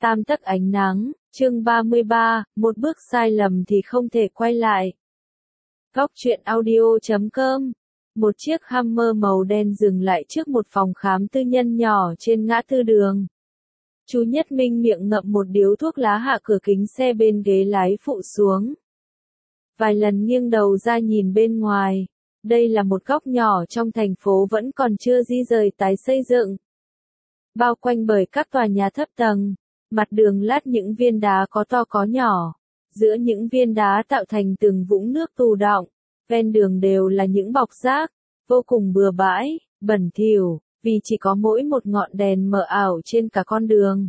Tam tấc ánh nắng, chương 33, một bước sai lầm thì không thể quay lại. Góc truyện audio.com. Một chiếc Hummer màu đen dừng lại trước một phòng khám tư nhân nhỏ trên ngã tư đường. Chú Nhất Minh miệng ngậm một điếu thuốc lá hạ cửa kính xe bên ghế lái phụ xuống. Vài lần nghiêng đầu ra nhìn bên ngoài. Đây là một góc nhỏ trong thành phố vẫn còn chưa di rời tái xây dựng. Bao quanh bởi các tòa nhà thấp tầng. Mặt đường lát những viên đá có to có nhỏ. Giữa những viên đá tạo thành từng vũng nước tù đọng. Ven đường đều là những bọc rác, vô cùng bừa bãi, bẩn thỉu, vì chỉ có mỗi một ngọn đèn mờ ảo trên cả con đường.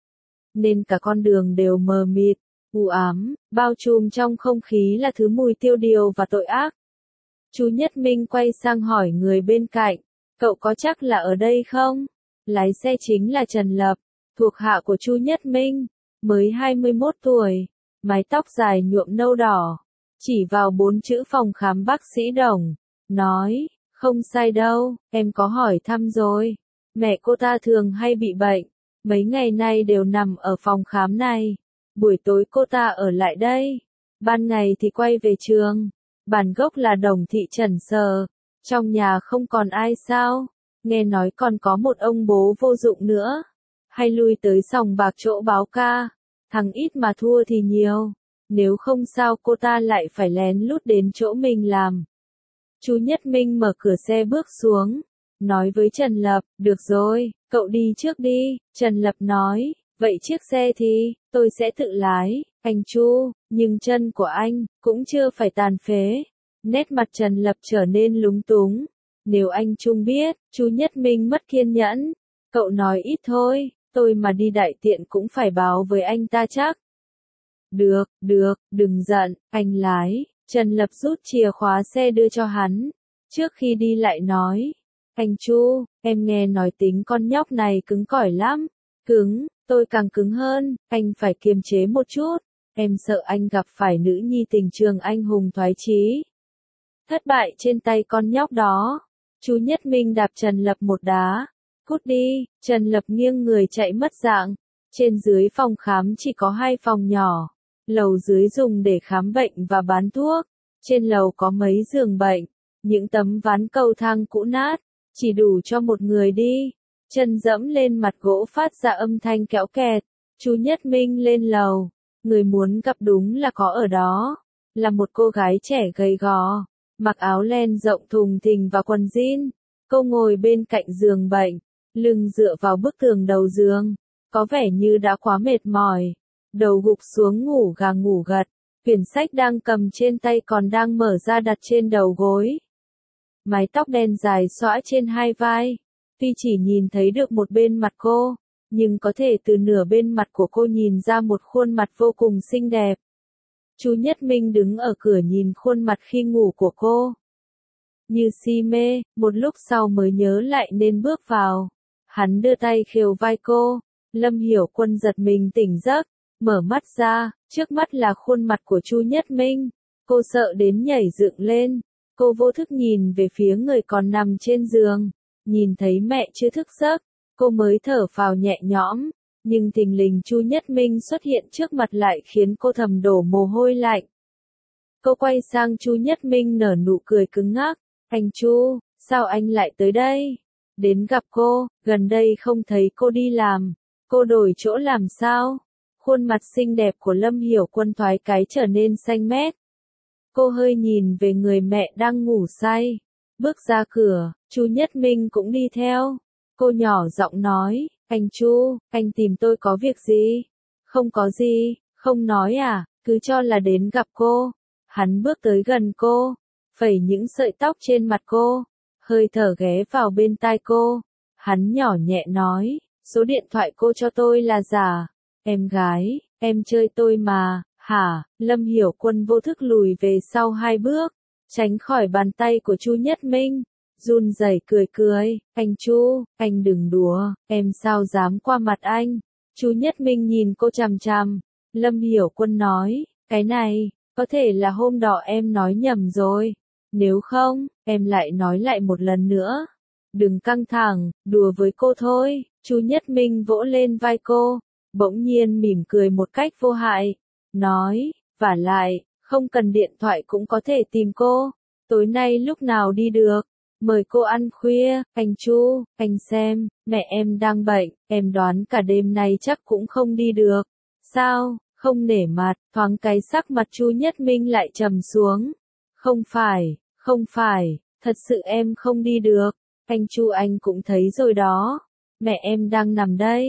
Nên cả con đường đều mờ mịt, u ám, bao trùm trong không khí là thứ mùi tiêu điều và tội ác. Chú Nhất Minh quay sang hỏi người bên cạnh, cậu có chắc là ở đây không? Lái xe chính là Trần Lập, thuộc hạ của chú Nhất Minh, mới 21 tuổi, mái tóc dài nhuộm nâu đỏ. Chỉ vào 4 chữ phòng khám bác sĩ Đồng, nói, không sai đâu, em có hỏi thăm rồi. Mẹ cô ta thường hay bị bệnh, mấy ngày nay đều nằm ở phòng khám này. Buổi tối cô ta ở lại đây, ban ngày thì quay về trường. Bản gốc là Đồng thị Trần Sờ, trong nhà không còn ai sao, nghe nói còn có một ông bố vô dụng nữa. Hay lui tới sòng bạc chỗ báo ca, thằng ít mà thua thì nhiều. Nếu không sao cô ta lại phải lén lút đến chỗ mình làm. Chú Nhất Minh mở cửa xe bước xuống, nói với Trần Lập, được rồi, cậu đi trước đi. Trần Lập nói, vậy chiếc xe thì, tôi sẽ tự lái, anh Chu, nhưng chân của anh, cũng chưa phải tàn phế. Nét mặt Trần Lập trở nên lúng túng. Nếu anh Trung biết, chú Nhất Minh mất kiên nhẫn. Cậu nói ít thôi, tôi mà đi đại tiện cũng phải báo với anh ta chắc. Được, đừng giận, anh lái. Trần Lập rút chìa khóa xe đưa cho hắn. Trước khi đi lại nói, anh Chu, em nghe nói tính con nhóc này cứng cỏi lắm. Cứng, tôi càng cứng hơn, anh phải kiềm chế một chút. Em sợ anh gặp phải nữ nhi tình trường anh hùng thoái chí. Thất bại trên tay con nhóc đó. Chú Nhất Minh đạp Trần Lập một đá. Cút đi, Trần Lập nghiêng người chạy mất dạng. Trên dưới phòng khám chỉ có 2 phòng nhỏ. Lầu dưới dùng để khám bệnh và bán thuốc. Trên lầu có mấy giường bệnh. Những tấm ván cầu thang cũ nát. Chỉ đủ cho một người đi. Chân dẫm lên mặt gỗ phát ra âm thanh kéo kẹt. Chú Nhất Minh lên lầu. Người muốn gặp đúng là có ở đó. Là một cô gái trẻ gầy gò. Mặc áo len rộng thùng thình và quần jean. Cô ngồi bên cạnh giường bệnh. Lưng dựa vào bức tường đầu giường. Có vẻ như đã quá mệt mỏi. Đầu gục xuống ngủ gà ngủ gật. Quyển sách đang cầm trên tay còn đang mở ra đặt trên đầu gối. Mái tóc đen dài xõa trên 2 vai. Tuy chỉ nhìn thấy được một bên mặt cô, nhưng có thể từ nửa bên mặt của cô nhìn ra một khuôn mặt vô cùng xinh đẹp. Chú Nhất Minh đứng ở cửa nhìn khuôn mặt khi ngủ của cô. Như si mê, một lúc sau mới nhớ lại nên bước vào. Hắn đưa tay khều vai cô. Lâm Hiểu Quân giật mình tỉnh giấc. Mở mắt ra, trước mắt là khuôn mặt của Chu Nhất Minh. Cô sợ đến nhảy dựng lên. Cô vô thức nhìn về phía người còn nằm trên giường. Nhìn thấy mẹ chưa thức giấc, cô mới thở phào nhẹ nhõm. Nhưng thình lình Chu Nhất Minh xuất hiện trước mặt lại khiến cô thầm đổ mồ hôi lạnh. Cô quay sang Chu Nhất Minh nở nụ cười cứng ngắc. Anh Chu, sao anh lại tới đây? Đến gặp cô, gần đây không thấy cô đi làm. Cô đổi chỗ làm sao? Khuôn mặt xinh đẹp của Lâm Hiểu Quân thoái cái trở nên xanh mét. Cô hơi nhìn về người mẹ đang ngủ say. Bước ra cửa, chú Nhất Minh cũng đi theo. Cô nhỏ giọng nói, anh Chu, anh tìm tôi có việc gì? Không có gì, không nói à, cứ cho là đến gặp cô. Hắn bước tới gần cô, phẩy những sợi tóc trên mặt cô, hơi thở ghé vào bên tai cô. Hắn nhỏ nhẹ nói, số điện thoại cô cho tôi là giả. Em gái, em chơi tôi mà, hả? Lâm Hiểu Quân vô thức lùi về sau 2 bước, tránh khỏi bàn tay của Chu Nhất Minh, run rẩy cười, anh Chu, anh đừng đùa, em sao dám qua mặt anh? Chu Nhất Minh nhìn cô chằm chằm. Lâm Hiểu Quân nói, cái này, có thể là hôm đó em nói nhầm rồi. Nếu không, em lại nói lại một lần nữa. Đừng căng thẳng, đùa với cô thôi. Chu Nhất Minh vỗ lên vai cô. bỗng nhiên mỉm cười một cách vô hại, nói, vả lại, không cần điện thoại cũng có thể tìm cô, tối nay lúc nào đi được, mời cô ăn khuya, anh Chu, anh xem, mẹ em đang bệnh, em đoán cả đêm nay chắc cũng không đi được, sao, không nể mặt, thoáng cái sắc mặt Chu Nhất Minh lại trầm xuống, không phải, thật sự em không đi được, anh Chu anh cũng thấy rồi đó, mẹ em đang nằm đây,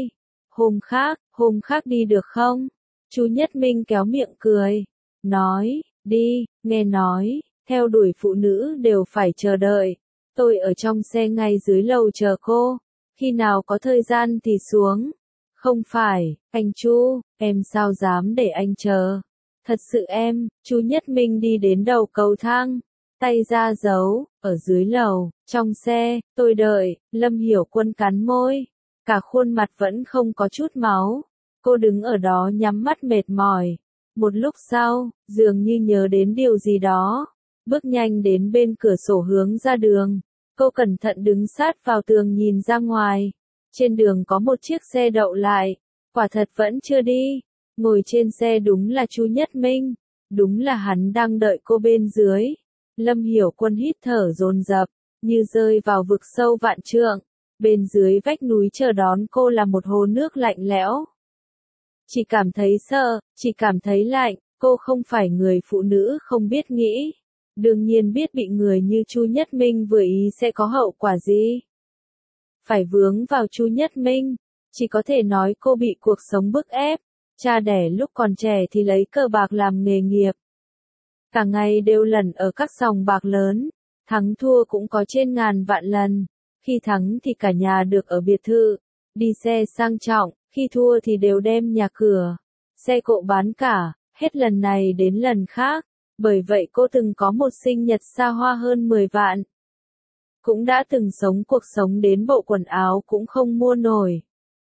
hôm khác đi được không? Chu Nhất Minh kéo miệng cười, nói, đi, nghe nói, theo đuổi phụ nữ đều phải chờ đợi, tôi ở trong xe ngay dưới lầu chờ cô, khi nào có thời gian thì xuống. Không phải, anh Chu, em sao dám để anh chờ. Thật sự em, Chu Nhất Minh đi đến đầu cầu thang, tay ra giấu, ở dưới lầu, trong xe, tôi đợi, Lâm Hiểu Quân cắn môi, cả khuôn mặt vẫn không có chút máu. Cô đứng ở đó nhắm mắt mệt mỏi. Một lúc sau, dường như nhớ đến điều gì đó, bước nhanh đến bên cửa sổ hướng ra đường. Cô cẩn thận đứng sát vào tường nhìn ra ngoài. Trên đường có một chiếc xe đậu lại, quả thật vẫn chưa đi. Ngồi trên xe đúng là Chu Nhất Minh, đúng là hắn đang đợi cô bên dưới. Lâm Hiểu Quân hít thở dồn dập, như rơi vào vực sâu vạn trượng. Bên dưới vách núi chờ đón cô là một hồ nước lạnh lẽo. Chỉ cảm thấy sợ, chỉ cảm thấy lạnh, cô không phải người phụ nữ không biết nghĩ. Đương nhiên biết bị người như Chu Nhất Minh vừa ý sẽ có hậu quả gì. Phải vướng vào Chu Nhất Minh, chỉ có thể nói cô bị cuộc sống bức ép. Cha đẻ lúc còn trẻ thì lấy cờ bạc làm nghề nghiệp. Cả ngày đều lẩn ở các sòng bạc lớn, thắng thua cũng có trên ngàn vạn lần. Khi thắng thì cả nhà được ở biệt thự, đi xe sang trọng, khi thua thì đều đem nhà cửa, xe cộ bán cả, hết lần này đến lần khác. Bởi vậy cô từng có một sinh nhật xa hoa hơn 10 vạn. Cũng đã từng sống cuộc sống đến bộ quần áo cũng không mua nổi.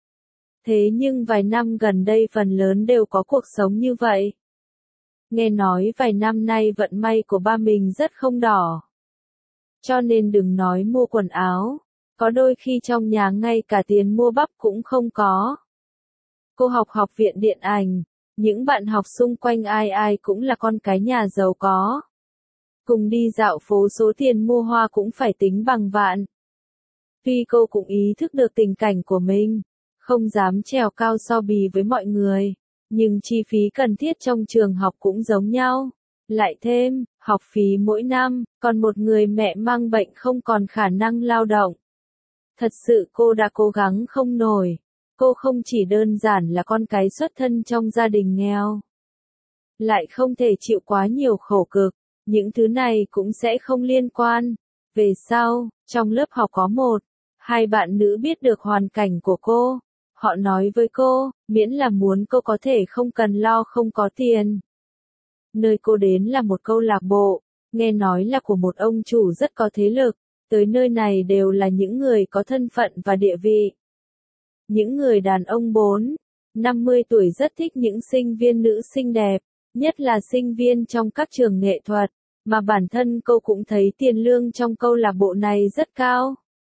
Thế nhưng vài năm gần đây phần lớn đều có cuộc sống như vậy. Nghe nói vài năm nay vận may của ba mình rất không đỏ. Cho nên đừng nói mua quần áo, có đôi khi trong nhà ngay cả tiền mua bắp cũng không có. Cô học học viện điện ảnh, những bạn học xung quanh ai ai cũng là con cái nhà giàu có. Cùng đi dạo phố số tiền mua hoa cũng phải tính bằng vạn. Tuy cô cũng ý thức được tình cảnh của mình, không dám trèo cao so bì với mọi người, nhưng chi phí cần thiết trong trường học cũng giống nhau. Lại thêm, học phí mỗi năm, còn một người mẹ mang bệnh không còn khả năng lao động. Thật sự cô đã cố gắng không nổi. Cô không chỉ đơn giản là con cái xuất thân trong gia đình nghèo, lại không thể chịu quá nhiều khổ cực, những thứ này cũng sẽ không liên quan. Về sau, trong lớp học có hai bạn nữ biết được hoàn cảnh của cô. Họ nói với cô, miễn là muốn cô có thể không cần lo không có tiền. Nơi cô đến là một câu lạc bộ, nghe nói là của một ông chủ rất có thế lực, tới nơi này đều là những người có thân phận và địa vị. Những người đàn ông 50 tuổi rất thích những sinh viên nữ xinh đẹp, nhất là sinh viên trong các trường nghệ thuật, mà bản thân cô cũng thấy tiền lương trong câu lạc bộ này rất cao.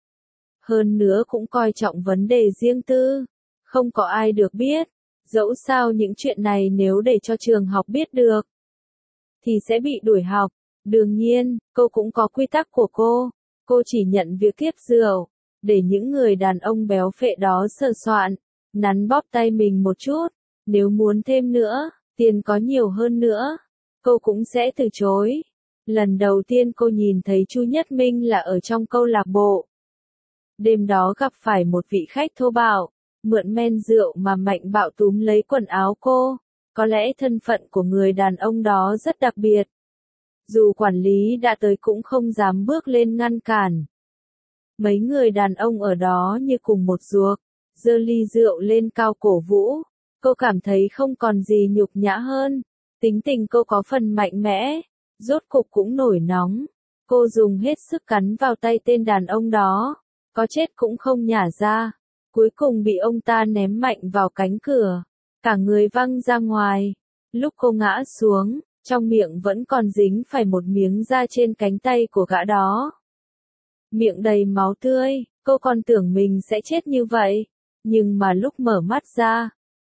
Hơn nữa cũng coi trọng vấn đề riêng tư, không có ai được biết, dẫu sao những chuyện này nếu để cho trường học biết được, thì sẽ bị đuổi học. Đương nhiên, cô cũng có quy tắc của cô chỉ nhận việc tiếp rượu, để những người đàn ông béo phệ đó sờ soạn, nắn bóp tay mình một chút, nếu muốn thêm nữa, tiền có nhiều hơn nữa, cô cũng sẽ từ chối. Lần đầu tiên cô nhìn thấy Chu Nhất Minh là ở trong câu lạc bộ. Đêm đó gặp phải một vị khách thô bạo, mượn men rượu mà mạnh bạo túm lấy quần áo cô. Có lẽ thân phận của người đàn ông đó rất đặc biệt. Dù quản lý đã tới cũng không dám bước lên ngăn cản. Mấy người đàn ông ở đó như cùng một ruột, giơ ly rượu lên cao cổ vũ. Cô cảm thấy không còn gì nhục nhã hơn. Tính tình cô có phần mạnh mẽ, rốt cục cũng nổi nóng. Cô dùng hết sức cắn vào tay tên đàn ông đó, có chết cũng không nhả ra. Cuối cùng bị ông ta ném mạnh vào cánh cửa, cả người văng ra ngoài. Lúc cô ngã xuống, trong miệng vẫn còn dính phải một miếng da trên cánh tay của gã đó. Miệng đầy máu tươi, cô còn tưởng mình sẽ chết như vậy. Nhưng mà lúc mở mắt ra,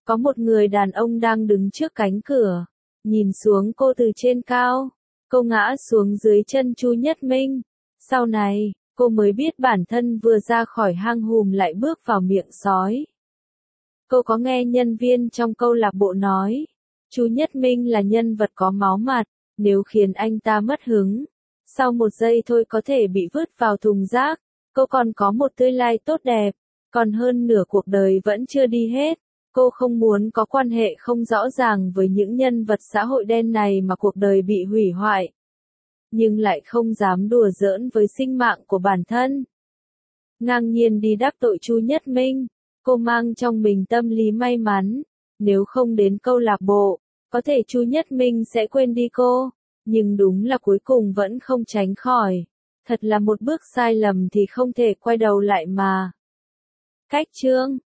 Có một người đàn ông đang đứng trước cánh cửa, nhìn xuống cô từ trên cao. Cô ngã xuống dưới chân Chu Nhất Minh. Sau này, cô mới biết bản thân vừa ra khỏi hang hùm lại bước vào miệng sói. Cô có nghe nhân viên trong câu lạc bộ nói, Chu Nhất Minh là nhân vật có máu mặt, nếu khiến anh ta mất hứng, sau một giây thôi có thể bị vứt vào thùng rác. Cô còn có một tương lai tốt đẹp, còn hơn nửa cuộc đời vẫn chưa đi hết. Cô không muốn có quan hệ không rõ ràng với những nhân vật xã hội đen này mà cuộc đời bị hủy hoại. Nhưng lại không dám đùa giỡn với sinh mạng của bản thân. Ngang nhiên đi đắc tội Chu Nhất Minh, cô mang trong mình tâm lý may mắn. Nếu không đến câu lạc bộ, có thể Chu Nhất Minh sẽ quên đi cô. Nhưng đúng là cuối cùng vẫn không tránh khỏi. Thật là một bước sai lầm thì không thể quay đầu lại mà. Cách chương